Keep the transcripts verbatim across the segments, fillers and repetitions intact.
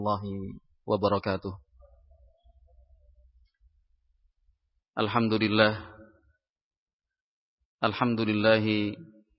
Warahmatullahi wabarakatuh. Alhamdulillah. Alhamdulillahi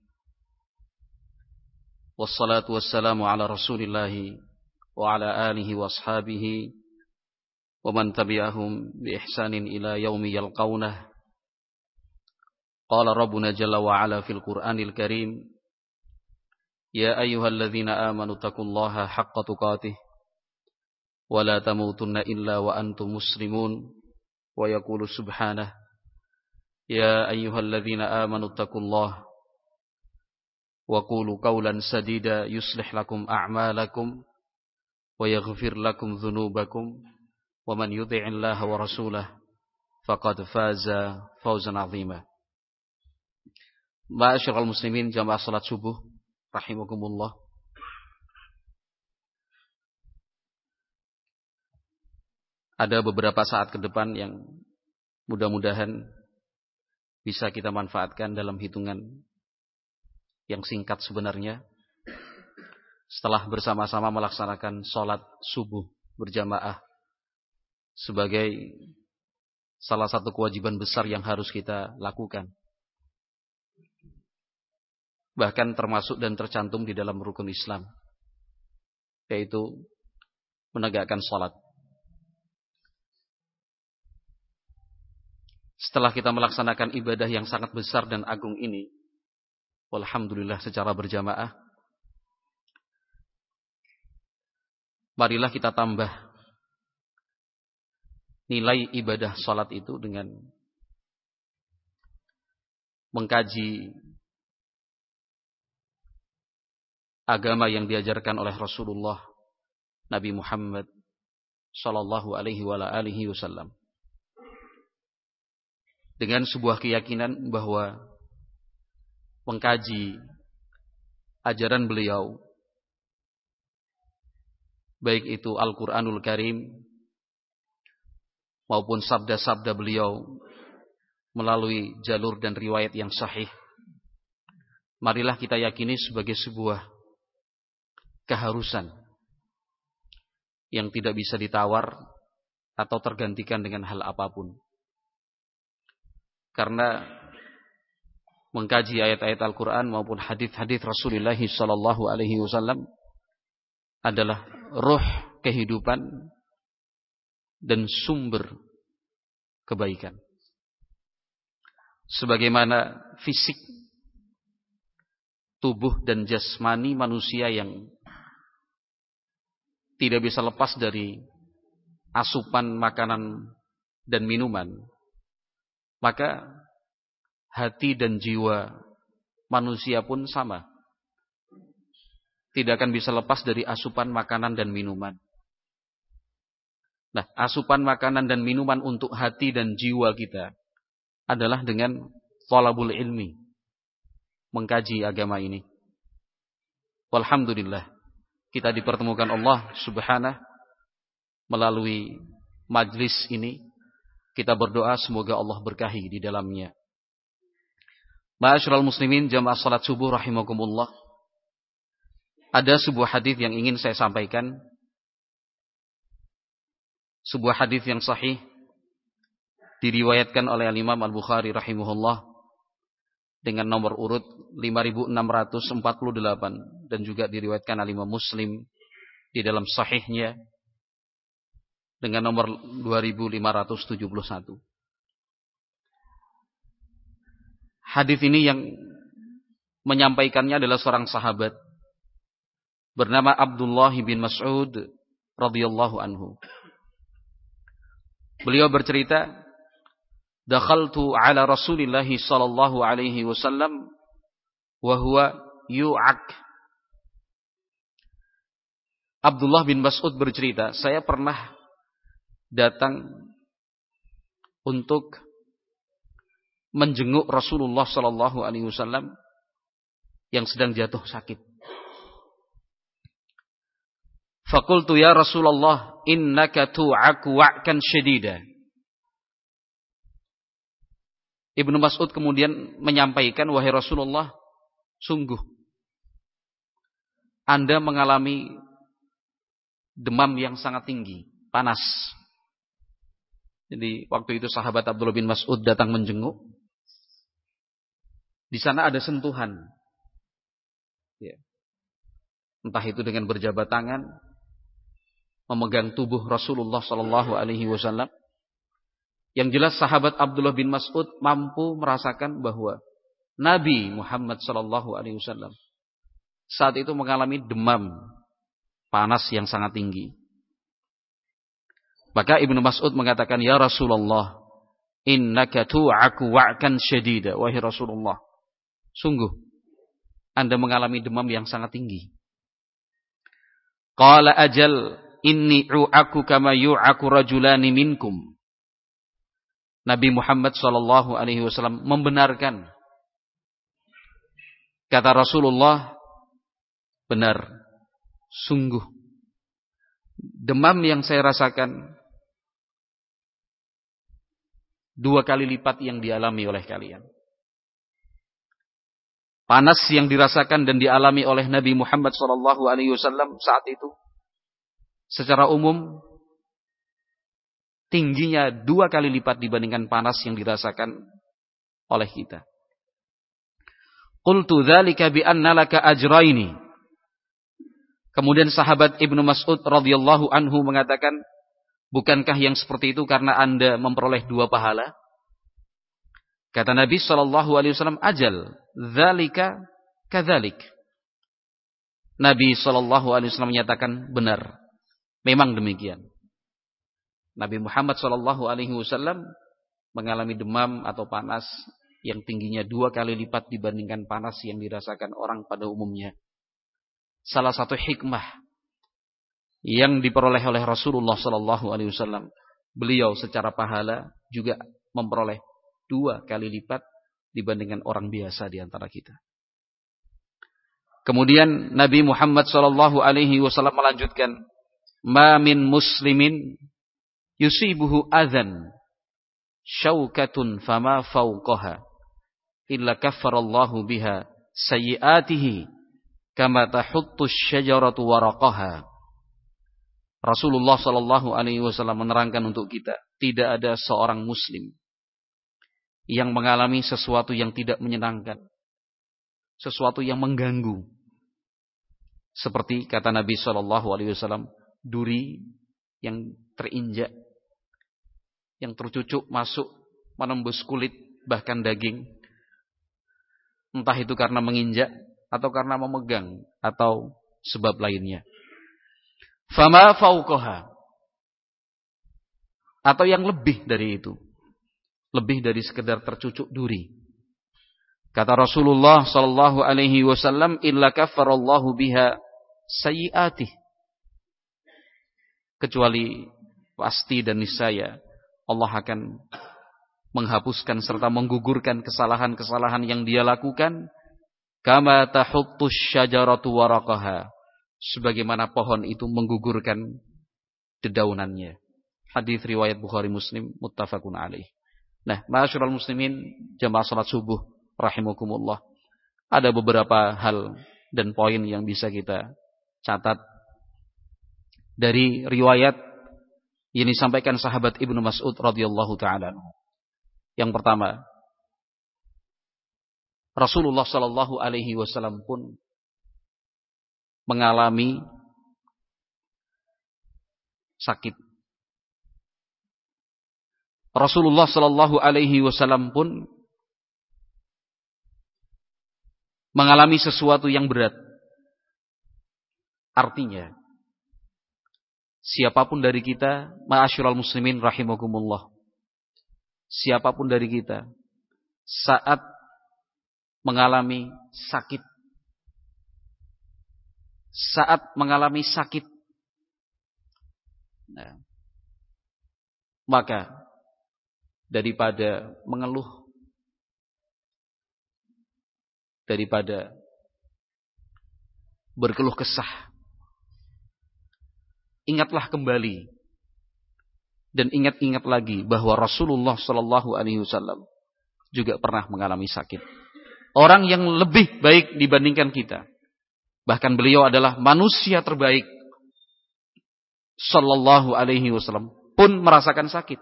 wassalatu wassalamu ala rasulillahi wa ala alihi wa ashabihi wa man tabi'ahum bi ihsanin ila yaumi yalqaunah. Qala rabbuna jalla wa ala fil Qur'anil Karim, ya ayyuhalladzina amanu taqullaha haqqa tuqatih wa la tamutunna illa wa antum muslimun. Wa yaqulu subhanah, ya ayyuhalladzina amanu taqullaha wa qulu qawlan sadida yuslih lakum a'malakum wa yaghfir lakum dhunubakum wa man yuti'illaha wa rasulahu faqad faza fawzan 'azima. Ma'asyiral muslimin jamaah salat subuh rahimakumullah. Ada beberapa saat ke depan yang mudah-mudahan bisa kita manfaatkan dalam hitungan yang singkat sebenarnya, setelah bersama-sama melaksanakan sholat subuh berjamaah sebagai salah satu kewajiban besar yang harus kita lakukan, bahkan termasuk dan tercantum di dalam rukun Islam, yaitu menegakkan sholat. Setelah kita melaksanakan ibadah yang sangat besar dan agung ini, alhamdulillah secara berjamaah, marilah kita tambah nilai ibadah salat itu dengan mengkaji agama yang diajarkan oleh Rasulullah Nabi Muhammad sallallahu alaihi wa alihi wasallam, dengan sebuah keyakinan bahwa mengkaji ajaran beliau, baik itu Al-Quranul Karim maupun sabda-sabda beliau melalui jalur dan riwayat yang sahih, marilah kita yakini sebagai sebuah keharusan yang tidak bisa ditawar atau tergantikan dengan hal apapun. Karena mengkaji ayat-ayat Al-Quran maupun hadis-hadis Rasulullah sallallahu alaihi wasallam adalah ruh kehidupan dan sumber kebaikan. Sebagaimana fisik tubuh dan jasmani manusia yang tidak bisa lepas dari asupan makanan dan minuman, maka hati dan jiwa manusia pun sama, tidak akan bisa lepas dari asupan makanan dan minuman. Nah, asupan makanan dan minuman untuk hati dan jiwa kita adalah dengan thalabul ilmi, mengkaji agama ini. Walhamdulillah, kita dipertemukan Allah subhanahu melalui majlis ini. Kita berdoa semoga Allah berkahi di dalamnya. Ma'asyiral muslimin jamaah salat subuh rahimakumullah. Ada sebuah hadis yang ingin saya sampaikan. Sebuah hadis yang sahih diriwayatkan oleh Imam Al-Bukhari rahimahullah dengan nomor urut lima ribu enam ratus empat puluh delapan dan juga diriwayatkan oleh Imam Muslim di dalam sahihnya dengan nomor dua ribu lima ratus tujuh puluh satu. Hadis ini yang menyampaikannya adalah seorang sahabat bernama Abdullah bin Mas'ud radhiyallahu anhu. Beliau bercerita, dakhaltu ala Rasulillah sallallahu alaihi wasallam wa huwa yu'ak. Abdullah bin Mas'ud bercerita, saya pernah datang untuk menjenguk Rasulullah sallallahu alaihi wasallam yang sedang jatuh sakit. Faqultu ya Rasulullah innaka tu'aku wa'kan syadida. Ibnu Mas'ud kemudian menyampaikan, wahai Rasulullah, sungguh Anda mengalami demam yang sangat tinggi, panas. Jadi waktu itu sahabat Abdullah bin Mas'ud datang menjenguk. Di sana ada sentuhan. Ya. Entah itu dengan berjabat tangan, memegang tubuh Rasulullah sallallahu alaihi wasallam. Yang jelas sahabat Abdullah bin Mas'ud mampu merasakan bahwa Nabi Muhammad sallallahu alaihi wasallam saat itu mengalami demam panas yang sangat tinggi. Maka Ibnu Mas'ud mengatakan, "Ya Rasulullah, innaka tu'aku wa'kan syadida." Wahai Rasulullah, sungguh Anda mengalami demam yang sangat tinggi. Qala ajal inni u'aku kama yu'aku rajulani minkum. Nabi Muhammad sallallahu alaihi wasallam membenarkan. Kata Rasulullah, benar, sungguh demam yang saya rasakan dua kali lipat yang dialami oleh kalian. Panas yang dirasakan dan dialami oleh Nabi Muhammad sallallahu alaihi wasallam saat itu secara umum tingginya dua kali lipat dibandingkan panas yang dirasakan oleh kita. Qultu dzalika bi anna laka ajraini. Kemudian sahabat Ibnu Mas'ud radhiyallahu anhu mengatakan, bukankah yang seperti itu karena Anda memperoleh dua pahala? Kata Nabi sallallahu alaihi wasallam, ajal, dzalika kadzalik. Nabi sallallahu alaihi wasallam menyatakan, benar, memang demikian. Nabi Muhammad sallallahu alaihi wasallam mengalami demam atau panas yang tingginya dua kali lipat dibandingkan panas yang dirasakan orang pada umumnya. Salah satu hikmah yang diperoleh oleh Rasulullah sallallahu alaihi wasallam, beliau secara pahala juga memperoleh dua kali lipat dibandingkan orang biasa di antara kita. Kemudian Nabi Muhammad sallallahu alaihi wasallam melanjutkan, "Ma min muslimin yusibuhu adzan syaukatun fama fawqaha illa kaffarallahu biha sayyiatihi kama tahuttu syajaratu waraqaha." Rasulullah sallallahu alaihi wasallam menerangkan untuk kita, tidak ada seorang muslim yang mengalami sesuatu yang tidak menyenangkan, sesuatu yang mengganggu. Seperti kata Nabi sallallahu alaihi wasallam, duri yang terinjak, yang tercucuk masuk menembus kulit bahkan daging, entah itu karena menginjak atau karena memegang atau sebab lainnya. Fama fauqaha, atau yang lebih dari itu, lebih dari sekedar tercucuk duri. Kata Rasulullah sallallahu alaihi wasallam, illa kaffarallahu biha sayyiatih, kecuali pasti dan niscaya Allah akan menghapuskan serta menggugurkan kesalahan-kesalahan yang dia lakukan, kama tahuttus syajaratu waraqaha, sebagaimana pohon itu menggugurkan dedaunannya. Hadis riwayat Bukhari Muslim muttafaqun alaih. Nah, ma'asyiral muslimin, jamaah salat subuh rahimakumullah, ada beberapa hal dan poin yang bisa kita catat dari riwayat yang disampaikan sahabat Ibnu Mas'ud radhiyallahu taala. Yang pertama, Rasulullah sallallahu alaihi wasallam pun mengalami sakit. Rasulullah sallallahu alaihi wasallam pun mengalami sesuatu yang berat. Artinya, siapapun dari kita, ma'asyiral muslimin rahimakumullah, siapapun dari kita saat mengalami sakit, saat mengalami sakit, nah, maka daripada mengeluh, daripada berkeluh kesah, ingatlah kembali dan ingat-ingat lagi bahwa Rasulullah sallallahu alaihi wasallam juga pernah mengalami sakit. Orang yang lebih baik dibandingkan kita. Bahkan beliau adalah manusia terbaik sallallahu alaihi wasallam pun merasakan sakit.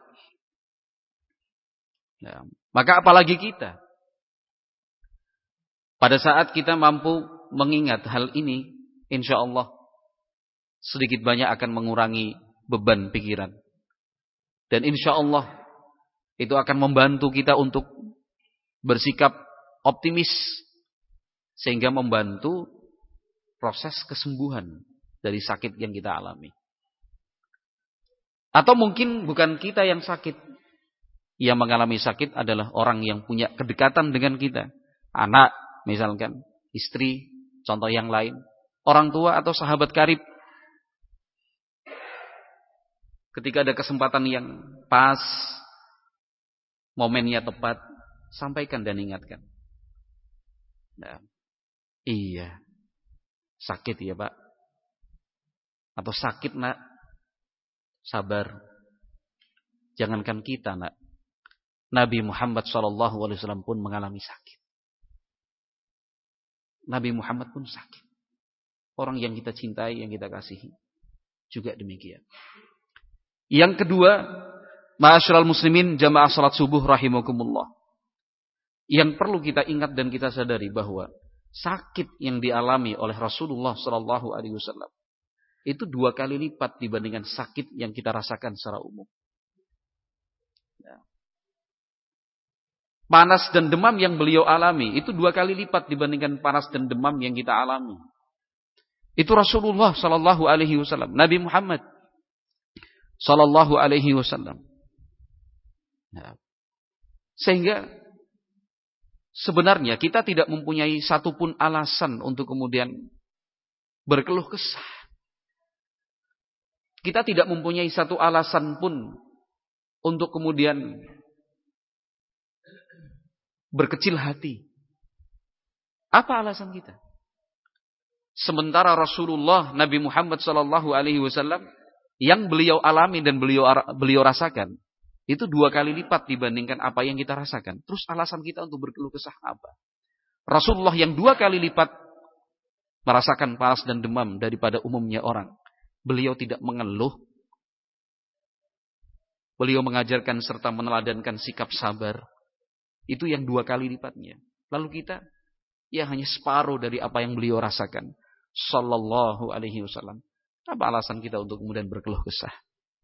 Nah, maka apalagi kita. Pada saat kita mampu mengingat hal ini, insya Allah sedikit banyak akan mengurangi beban pikiran. Dan insya Allah itu akan membantu kita untuk bersikap optimis. Sehingga membantu proses kesembuhan dari sakit yang kita alami. Atau mungkin bukan kita yang sakit. Yang mengalami sakit adalah orang yang punya kedekatan dengan kita. Anak misalkan, istri, contoh yang lain. Orang tua atau sahabat karib. Ketika ada kesempatan yang pas, momennya tepat, sampaikan dan ingatkan. Nah, iya, sakit ya Pak. Atau sakit nak, sabar. Jangankan kita nak, Nabi Muhammad shallallahu alaihi wasallam pun mengalami sakit. Nabi Muhammad pun sakit. Orang yang kita cintai, yang kita kasihi, juga demikian. Yang kedua, ma'asyiral muslimin jamaah salat subuh rahimakumullah. Yang perlu kita ingat dan kita sadari bahwa sakit yang dialami oleh Rasulullah sallallahu alaihi wasallam itu dua kali lipat dibandingkan sakit yang kita rasakan secara umum. Panas dan demam yang beliau alami itu dua kali lipat dibandingkan panas dan demam yang kita alami. Itu Rasulullah sallallahu alaihi wasallam, Nabi Muhammad sallallahu alaihi wasallam. Nah, sehingga sebenarnya kita tidak mempunyai satupun alasan untuk kemudian berkeluh kesah. Kita tidak mempunyai satu alasan pun untuk kemudian berkecil hati. Apa alasan kita? Sementara Rasulullah Nabi Muhammad sallallahu alaihi wasallam yang beliau alami dan beliau beliau rasakan itu dua kali lipat dibandingkan apa yang kita rasakan. Terus alasan kita untuk berkeluh kesah apa? Rasulullah yang dua kali lipat merasakan panas dan demam daripada umumnya orang. Beliau tidak mengeluh. Beliau mengajarkan serta meneladankan sikap sabar. Itu yang dua kali lipatnya. Lalu kita ya hanya separuh dari apa yang beliau rasakan. Sallallahu alaihi wasallam. Apa alasan kita untuk kemudian berkeluh kesah?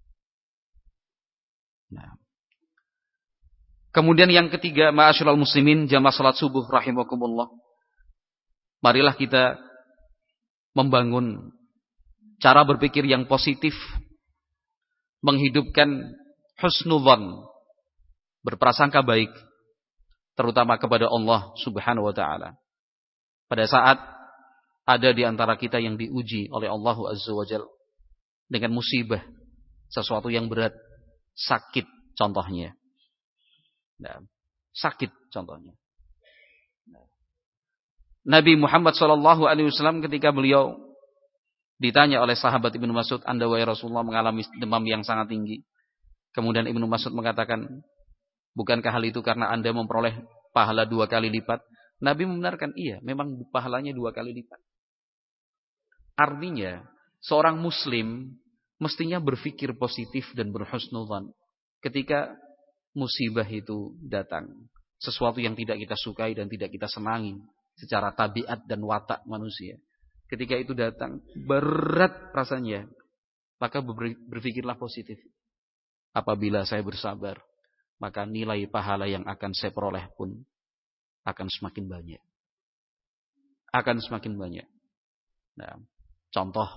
Nah. Kemudian yang ketiga, ma'asyiral muslimin jamaah salat subuh rahimakumullah. Marilah kita membangun cara berpikir yang positif, menghidupkan husnudzan, berprasangka baik, terutama kepada Allah Subhanahu wa taala. Pada saat ada di antara kita yang diuji oleh Allah Azza wa Jalla dengan musibah, sesuatu yang berat, sakit contohnya. Nah, sakit contohnya. Nah. Nabi Muhammad sallallahu alaihi wasallam ketika beliau ditanya oleh sahabat Ibnu Mas'ud, "Anda wahai Rasulullah mengalami demam yang sangat tinggi." Kemudian Ibnu Mas'ud mengatakan, "Bukankah hal itu karena Anda memperoleh pahala dua kali lipat?" Nabi membenarkan, iya, memang pahalanya dua kali lipat. Artinya, seorang muslim mestinya berpikir positif dan berhusnudzan ketika musibah itu datang. Sesuatu yang tidak kita sukai dan tidak kita senangi secara tabiat dan watak manusia. Ketika itu datang, berat rasanya, maka berpikirlah positif. Apabila saya bersabar, maka nilai pahala yang akan saya peroleh pun akan semakin banyak. Akan semakin banyak. Nah, contoh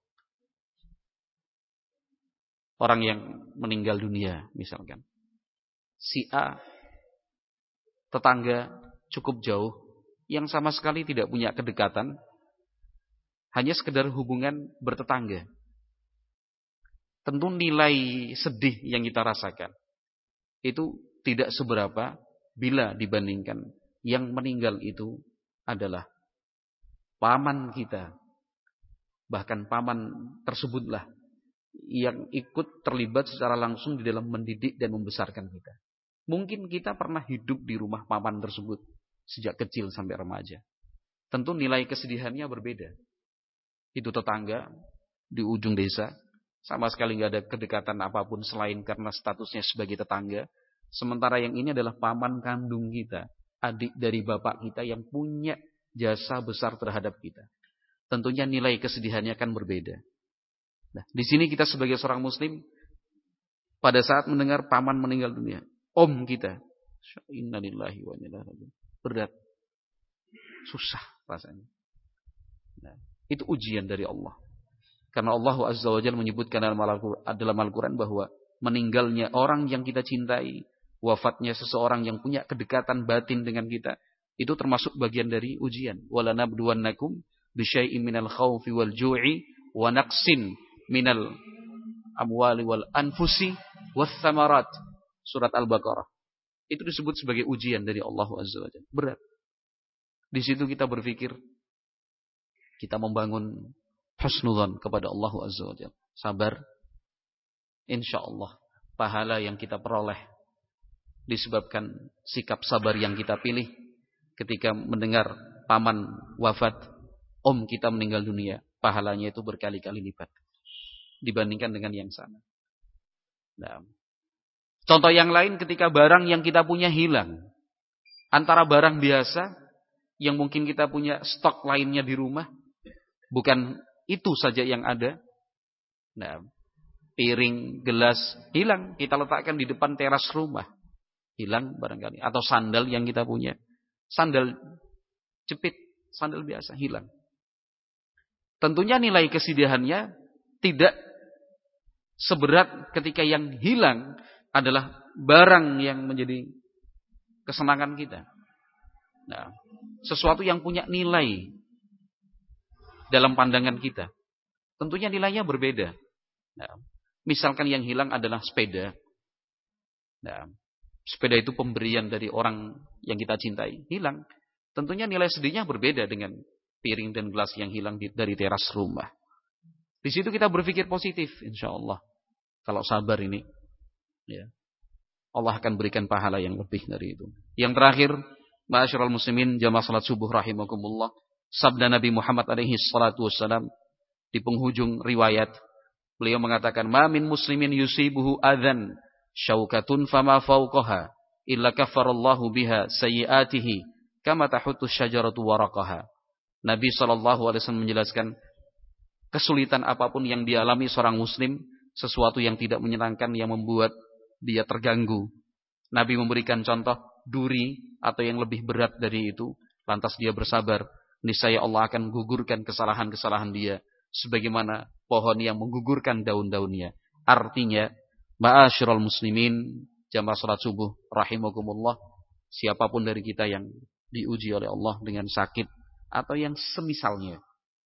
orang yang meninggal dunia misalkan. Si A, tetangga cukup jauh, yang sama sekali tidak punya kedekatan, hanya sekedar hubungan bertetangga. Tentu nilai sedih yang kita rasakan itu tidak seberapa bila dibandingkan yang meninggal itu adalah paman kita. Bahkan paman tersebutlah yang ikut terlibat secara langsung di dalam mendidik dan membesarkan kita. Mungkin kita pernah hidup di rumah paman tersebut sejak kecil sampai remaja. Tentu nilai kesedihannya berbeda. Itu tetangga di ujung desa, Sama sekali nggak ada kedekatan apapun selain karena statusnya sebagai tetangga. Sementara yang ini adalah paman kandung kita, adik dari bapak kita yang punya jasa besar terhadap kita. Tentunya nilai kesedihannya kan berbeda. Nah, di sini kita sebagai seorang muslim, pada saat mendengar paman meninggal dunia, om kita, innalillahi wa inna ilaihi raji'un, berat, susah rasanya. Nah, itu ujian dari Allah. Karena Allah Azza wa Jalla menyebutkan dalam Al-Quran bahwa meninggalnya orang yang kita cintai, wafatnya seseorang yang punya kedekatan batin dengan kita, itu termasuk bagian dari ujian. Walanabluwannakum bisyai'in minal khawfi wal ju'i wa naqsin minal amwali wal anfusi was samarat. Surat Al-Baqarah. Itu disebut sebagai ujian dari Allah Azza wa Jalla. Berat. Di situ kita berpikir, kita membangun husnudzan kepada Allah Azza wa Jalla. Sabar. Insyaallah pahala yang kita peroleh disebabkan sikap sabar yang kita pilih ketika mendengar paman wafat, om kita meninggal dunia, pahalanya itu berkali-kali lipat dibandingkan dengan yang sana. Nah, contoh yang lain ketika barang yang kita punya hilang. Antara barang biasa yang mungkin kita punya stok lainnya di rumah, bukan itu saja yang ada. Nah, piring, gelas hilang, kita letakkan di depan teras rumah. Hilang barangkali. Atau sandal yang kita punya. Sandal jepit, sandal biasa hilang. Tentunya nilai kesedihannya tidak seberat ketika yang hilang adalah barang yang menjadi kesenangan kita. Nah, sesuatu yang punya nilai dalam pandangan kita. Tentunya nilainya berbeda. Nah, misalkan yang hilang adalah sepeda. Nah, sepeda itu pemberian dari orang yang kita cintai. Hilang. Tentunya nilai sedihnya berbeda dengan piring dan gelas yang hilang dari teras rumah. Di situ kita berpikir positif, insya Allah. Kalau sabar ini, ya, Allah akan berikan pahala yang lebih dari itu. Yang terakhir, ma'asyiral muslimin, jamaah salat subuh rahimakumullah, sabda Nabi Muhammad alaihi salatu wassalam di penghujung riwayat, beliau mengatakan, "Ma min muslimin yusibuhu adzan syaukatun fama fawqaha illa kaffarallahu biha sayyiatihi kama tahuttu syajaratu waraqaha." Nabi sallallahu alaihi wasallam menjelaskan, kesulitan apapun yang dialami seorang muslim, sesuatu yang tidak menyenangkan yang membuat dia terganggu, Nabi memberikan contoh duri atau yang lebih berat dari itu, lantas dia bersabar, niscaya Allah akan menggugurkan kesalahan-kesalahan dia sebagaimana pohon yang menggugurkan daun-daunnya. Artinya, ma'asyiral muslimin, jamaah salat subuh rahimakumullah, siapapun dari kita yang diuji oleh Allah dengan sakit atau yang semisalnya.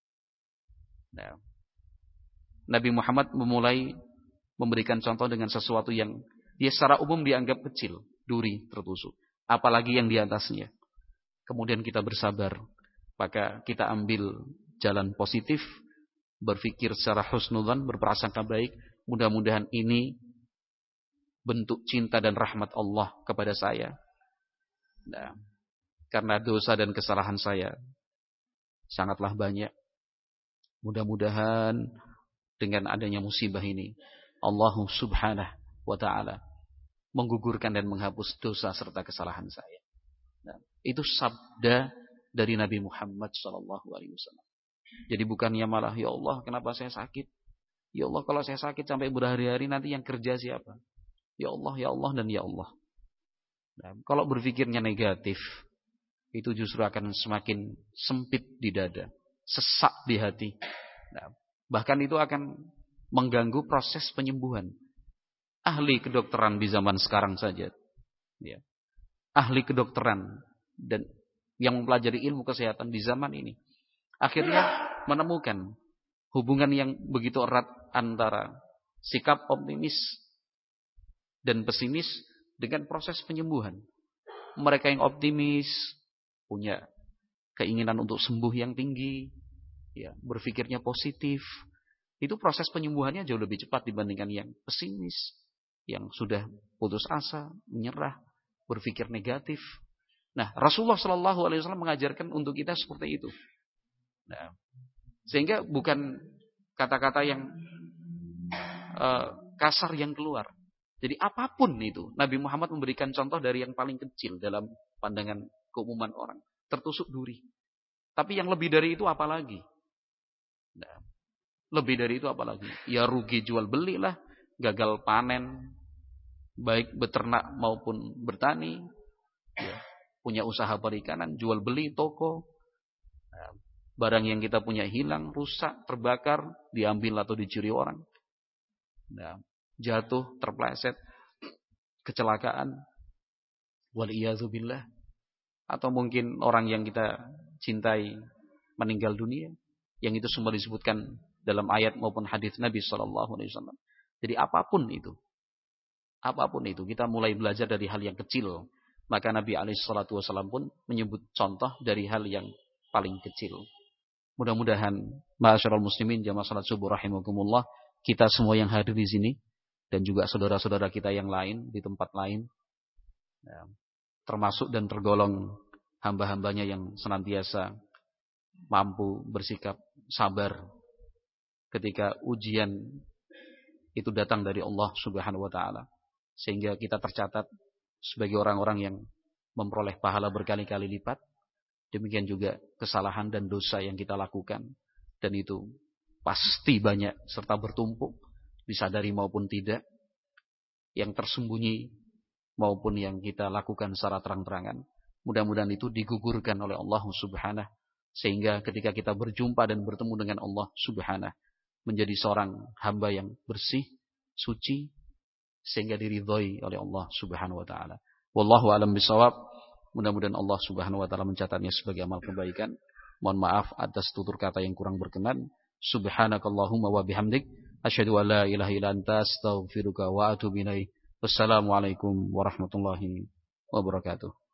Nah, Nabi Muhammad memulai memberikan contoh dengan sesuatu yang dia secara umum dianggap kecil, duri tertusuk, apalagi yang di atasnya. Kemudian kita bersabar, maka kita ambil jalan positif, berpikir secara husnudzan, berprasangka baik, mudah-mudahan ini bentuk cinta dan rahmat Allah kepada saya. Nah, karena dosa dan kesalahan saya sangatlah banyak. Mudah-mudahan dengan adanya musibah ini, Allah subhanahu wa ta'ala menggugurkan dan menghapus dosa serta kesalahan saya. Nah, itu sabda dari Nabi Muhammad shallallahu alaihi wasallam. Jadi bukannya malah, ya Allah kenapa saya sakit? Ya Allah kalau saya sakit sampai berhari-hari nanti yang kerja siapa? Ya Allah, ya Allah dan ya Allah. Nah, kalau berpikirnya negatif, itu justru akan semakin sempit di dada, sesak di hati. Nah, bahkan itu akan mengganggu proses penyembuhan. Ahli kedokteran di zaman sekarang saja, ya, ahli kedokteran dan yang mempelajari ilmu kesehatan di zaman ini, akhirnya menemukan hubungan yang begitu erat antara sikap optimis dan pesimis dengan proses penyembuhan. Mereka yang optimis punya keinginan untuk sembuh yang tinggi, ya, berpikirnya positif. Itu proses penyembuhannya jauh lebih cepat dibandingkan yang pesimis, yang sudah putus asa, menyerah, berpikir negatif. Nah, Rasulullah shallallahu alaihi wasallam mengajarkan untuk kita seperti itu. Nah, sehingga bukan kata-kata yang uh, kasar yang keluar. Jadi apapun itu, Nabi Muhammad memberikan contoh dari yang paling kecil dalam pandangan keumuman orang. Tertusuk duri. Tapi yang lebih dari itu apa lagi? Nah, lebih dari itu apa lagi? Ya rugi jual beli lah, gagal panen, baik beternak maupun bertani, ya, punya usaha perikanan, jual beli toko, nah, barang yang kita punya hilang, rusak, terbakar, diambil atau dicuri orang, nah, jatuh, terpleset, kecelakaan, waliyadzubillah, atau mungkin orang yang kita cintai meninggal dunia, yang itu semua disebutkan dalam ayat maupun hadis Nabi Shallallahu Alaihi Wasallam. Jadi apapun itu, apapun itu, kita mulai belajar dari hal yang kecil. Maka Nabi Alaihi Wasallam pun menyebut contoh dari hal yang paling kecil. Mudah-mudahan, ma'asyiral muslimin jamaah salat subuh rahimakumullah, kita semua yang hadir di sini dan juga saudara-saudara kita yang lain di tempat lain, ya, termasuk dan tergolong hamba-hambanya yang senantiasa mampu bersikap sabar ketika ujian itu datang dari Allah Subhanahu wa taala, sehingga kita tercatat sebagai orang-orang yang memperoleh pahala berkali-kali lipat. Demikian juga kesalahan dan dosa yang kita lakukan, dan itu pasti banyak serta bertumpuk, disadari maupun tidak, yang tersembunyi maupun yang kita lakukan secara terang-terangan. Mudah-mudahan itu digugurkan oleh Allah Subhanahu, sehingga ketika kita berjumpa dan bertemu dengan Allah Subhanahu, menjadi seorang hamba yang bersih, suci, sehingga diridhoi oleh Allah Subhanahu wa taala. Wallahu a'lam bishawab. Mudah-mudahan Allah Subhanahu wa taala mencatatnya sebagai amal kebaikan. Mohon maaf atas tutur kata yang kurang berkenan. Subhanakallahumma wa bihamdik, asyhadu an la ilaha illa anta, astaghfiruka wa atubu ilaik. Wassalamualaikum warahmatullahi wabarakatuh.